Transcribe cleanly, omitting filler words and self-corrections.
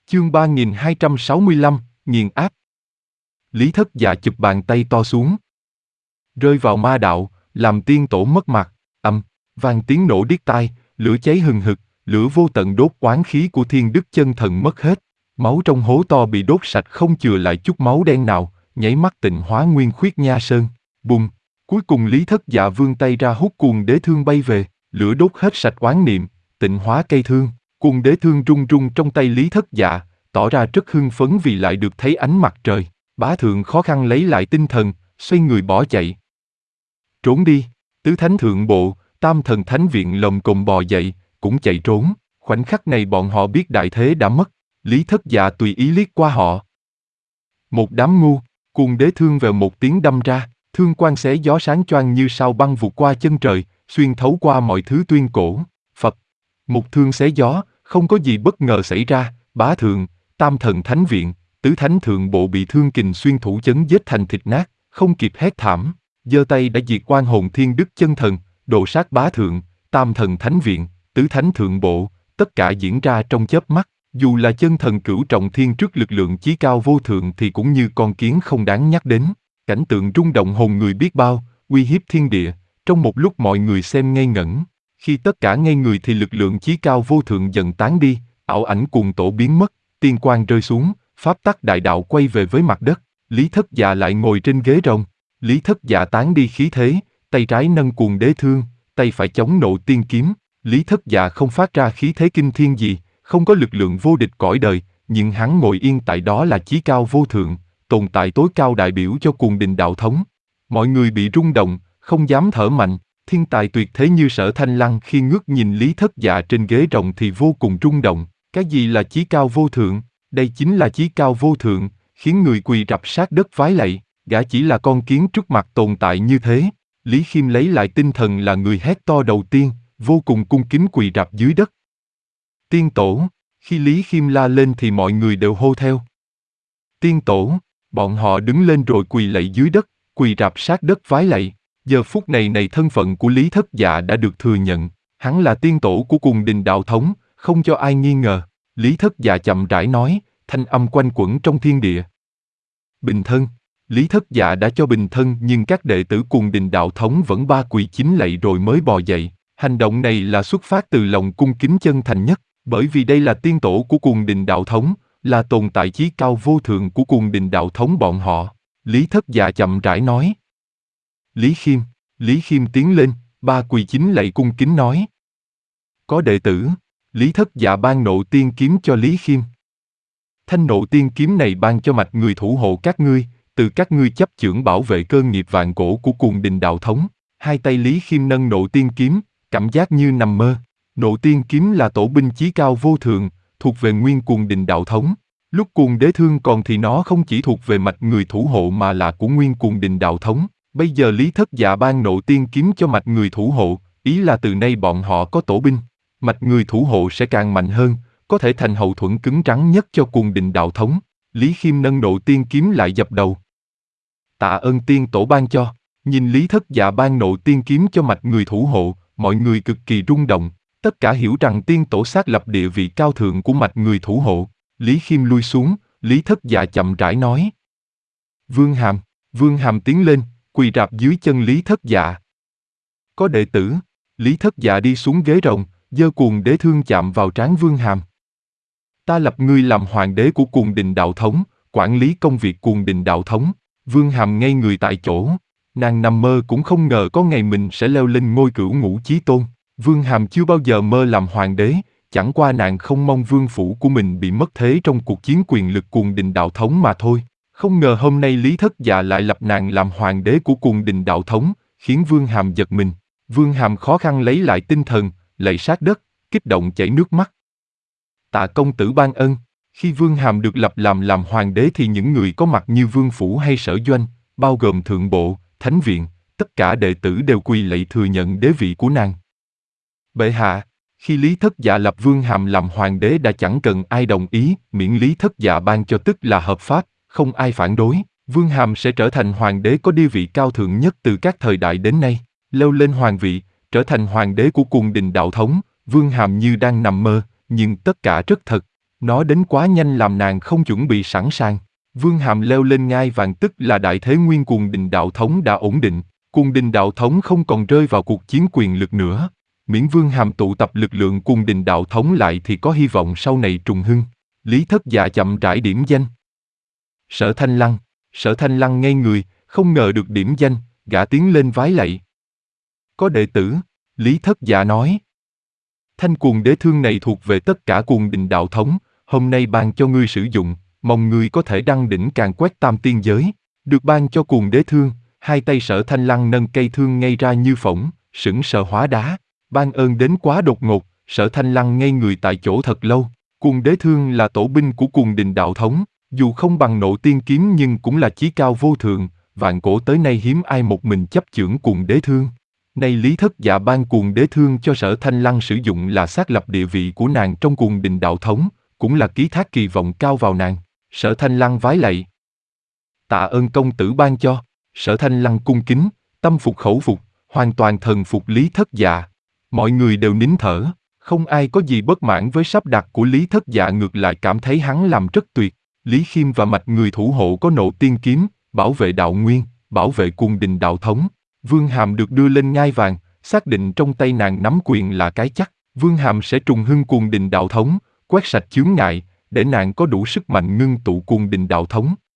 Chương 3265, nghiền áp. Lý Thất Dạ chụp bàn tay to xuống. Rơi vào ma đạo, làm tiên tổ mất mặt, vang tiếng nổ điếc tai, lửa cháy hừng hực, lửa vô tận đốt oán khí của Thiên Đức Chân Thần mất hết. Máu trong hố to bị đốt sạch không chừa lại chút máu đen nào, nháy mắt tịnh hóa nguyên khuyết nha sơn. Bùng! Cuối cùng Lý Thất Dạ vươn tay ra hút cuồng đế thương bay về, lửa đốt hết sạch oán niệm, tịnh hóa cây thương. Cuồng đế thương rung rung trong tay Lý Thất Dạ, tỏ ra rất hưng phấn vì lại được thấy ánh mặt trời. Bá Thượng khó khăn lấy lại tinh thần, xoay người bỏ chạy. Trốn đi! Tứ Thánh Thượng Bộ, Tam Thần Thánh Viện lồm cồm bò dậy, cũng chạy trốn. Khoảnh khắc này bọn họ biết đại thế đã mất. Lý Thất Dạ tùy ý liếc qua họ. Một đám ngu! Cuồng đế thương vèo một tiếng đâm ra, thương quang xé gió sáng choang như sao băng vụt qua chân trời, xuyên thấu qua mọi thứ tuyên cổ. Phật! Một thương xé gió, không có gì bất ngờ xảy ra. Bá Thượng, Tam Thần Thánh Viện, Tứ Thánh Thượng Bộ bị thương kình xuyên thủ chấn giết thành thịt nát, không kịp hét thảm, giơ tay đã diệt oan hồn Thiên Đức Chân Thần, độ sát Bá Thượng, Tam Thần Thánh Viện, Tứ Thánh Thượng Bộ, tất cả diễn ra trong chớp mắt. Dù là chân thần cửu trọng thiên trước lực lượng chí cao vô thượng thì cũng như con kiến không đáng nhắc đến. Cảnh tượng rung động hồn người biết bao, uy hiếp thiên địa. Trong một lúc mọi người xem ngây ngẩn. Khi tất cả ngây người thì lực lượng chí cao vô thượng dần tán đi, ảo ảnh cuồng tổ biến mất, tiên quang rơi xuống, pháp tắc đại đạo quay về với mặt đất. Lý Thất Dạ lại ngồi trên ghế rồng. Lý Thất Dạ tán đi khí thế, tay trái nâng cuồng đế thương, tay phải chống nộ tiên kiếm. Lý Thất Dạ không phát ra khí thế kinh thiên gì, không có lực lượng vô địch cõi đời, nhưng hắn ngồi yên tại đó là chí cao vô thượng, tồn tại tối cao đại biểu cho cuồng đình đạo thống. Mọi người bị rung động, không dám thở mạnh. Thiên tài tuyệt thế như Sở Thanh Lăng khi ngước nhìn Lý Thất Dạ trên ghế rồng thì vô cùng rung động. Cái gì là chí cao vô thượng? Đây chính là chí cao vô thượng, khiến người quỳ rạp sát đất vái lạy. Gã chỉ là con kiến trước mặt tồn tại như thế. Lý Khiêm lấy lại tinh thần là người hét to đầu tiên, vô cùng cung kính quỳ rạp dưới đất. Tiên tổ! Khi Lý Khiêm la lên thì mọi người đều hô theo. Tiên tổ! Bọn họ đứng lên rồi quỳ lạy dưới đất, quỳ rạp sát đất vái lạy. Giờ phút này thân phận của Lý Thất Dạ đã được thừa nhận. Hắn là tiên tổ của cuồng đình đạo thống, không cho ai nghi ngờ. Lý Thất Dạ chậm rãi nói, thanh âm quanh quẩn trong thiên địa. Bình thân! Lý Thất Dạ đã cho bình thân nhưng các đệ tử cuồng đình đạo thống vẫn ba quỳ chính lạy rồi mới bò dậy. Hành động này là xuất phát từ lòng cung kính chân thành nhất, bởi vì đây là tiên tổ của cuồng đình đạo thống, là tồn tại chí cao vô thượng của cuồng đình đạo thống bọn họ. Lý Thất Dạ chậm rãi nói. Lý Khiêm tiến lên, ba quỳ chính lạy cung kính nói. Có đệ tử, Lý Thất Dạ ban nộ tiên kiếm cho Lý Khiêm. Thanh nộ tiên kiếm này ban cho mạch người thủ hộ các ngươi, từ các ngươi chấp chưởng bảo vệ cơ nghiệp vạn cổ của cuồng đình đạo thống. Hai tay Lý Khiêm nâng nộ tiên kiếm, cảm giác như nằm mơ. Nộ tiên kiếm là tổ binh chí cao vô thượng, thuộc về nguyên cuồng đình đạo thống. Lúc cuồng đế thương còn thì nó không chỉ thuộc về mạch người thủ hộ mà là của nguyên cuồng đình đạo thống. Bây giờ Lý Thất Dạ ban nộ tiên kiếm cho mạch người thủ hộ, ý là từ nay bọn họ có tổ binh. Mạch người thủ hộ sẽ càng mạnh hơn, có thể thành hậu thuẫn cứng rắn nhất cho cuồng đình đạo thống. Lý Khiêm nâng nộ tiên kiếm lại dập đầu. Tạ ơn tiên tổ ban cho. Nhìn Lý Thất Dạ ban nộ tiên kiếm cho mạch người thủ hộ, mọi người cực kỳ rung động. Tất cả hiểu rằng tiên tổ xác lập địa vị cao thượng của mạch người thủ hộ. Lý Khiêm lui xuống, Lý Thất Dạ chậm rãi nói. Vương Hàm tiến lên, quỳ rạp dưới chân Lý Thất Dạ. Có đệ tử, Lý Thất Dạ đi xuống ghế rồng, giơ cuồng đế thương chạm vào trán Vương Hàm. Ta lập ngươi làm hoàng đế của cuồng đình đạo thống, quản lý công việc cuồng đình đạo thống. Vương Hàm ngây người tại chỗ, nàng nằm mơ cũng không ngờ có ngày mình sẽ leo lên ngôi cửu ngũ chí tôn. Vương Hàm chưa bao giờ mơ làm hoàng đế, chẳng qua nàng không mong vương phủ của mình bị mất thế trong cuộc chiến quyền lực cuồng đình đạo thống mà thôi. Không ngờ hôm nay Lý Thất Dạ lại lập nàng làm hoàng đế của cuồng đình đạo thống, khiến Vương Hàm giật mình. Vương Hàm khó khăn lấy lại tinh thần, lạy sát đất, kích động chảy nước mắt. Tạ công tử ban ân. Khi Vương Hàm được lập làm hoàng đế thì những người có mặt như Vương Phủ hay Sở Doanh, bao gồm Thượng Bộ, Thánh Viện, tất cả đệ tử đều quỳ lạy thừa nhận đế vị của nàng. Bệ hạ, khi Lý Thất Dạ lập Vương Hàm làm hoàng đế đã chẳng cần ai đồng ý, miễn Lý Thất Dạ ban cho tức là hợp pháp, không ai phản đối. Vương Hàm sẽ trở thành hoàng đế có địa vị cao thượng nhất từ các thời đại đến nay, leo lên hoàng vị, trở thành hoàng đế của cuồng đình đạo thống. Vương Hàm như đang nằm mơ, nhưng tất cả rất thật. Nó đến quá nhanh làm nàng không chuẩn bị sẵn sàng. Vương Hàm leo lên ngai vàng tức là đại thế nguyên Cuồng Đình đạo thống đã ổn định, Cuồng Đình đạo thống không còn rơi vào cuộc chiến quyền lực nữa. Miễn Vương Hàm tụ tập lực lượng Cuồng Đình đạo thống lại thì có hy vọng sau này trùng hưng. Lý Thất Dạ chậm rãi điểm danh. Sở Thanh Lăng ngây người, không ngờ được điểm danh, gã tiến lên vái lạy. Có đệ tử, Lý Thất Dạ nói. Thanh Cuồng Đế Thương này thuộc về tất cả Cuồng Đình đạo thống, hôm nay ban cho ngươi sử dụng, mong ngươi có thể đăng đỉnh càn quét tam tiên giới. Được ban cho Cuồng Đế Thương, hai tay Sở Thanh Lăng nâng cây thương ngay ra như phỗng, sững sờ hóa đá. Ban ơn đến quá đột ngột, Sở Thanh Lăng ngây người tại chỗ thật lâu. Cuồng Đế Thương là tổ binh của Cuồng Đình đạo thống, dù không bằng Nộ Tiên kiếm nhưng cũng là chí cao vô thượng, vạn cổ tới nay hiếm ai một mình chấp chưởng Cuồng Đế Thương. Nay Lý Thất Dạ ban Cuồng Đế Thương cho Sở Thanh Lăng sử dụng là xác lập địa vị của nàng trong Cuồng Đình đạo thống, cũng là ký thác kỳ vọng cao vào nàng. Sở Thanh Lăng vái lạy. Tạ ơn công tử ban cho. Sở Thanh Lăng cung kính, tâm phục khẩu phục, hoàn toàn thần phục Lý Thất Dạ. Mọi người đều nín thở, không ai có gì bất mãn với sắp đặt của Lý Thất Dạ, ngược lại cảm thấy hắn làm rất tuyệt. Lý Khiêm và mạch người thủ hộ có Nộ Tiên kiếm, bảo vệ đạo nguyên, bảo vệ Cuồng Đình đạo thống. Vương Hàm được đưa lên ngai vàng, xác định trong tay nàng nắm quyền là cái chắc. Vương Hàm sẽ trùng hưng Cuồng Đình đạo thống, quét sạch chướng ngại, để nàng có đủ sức mạnh ngưng tụ Cuồng Đình đạo thống.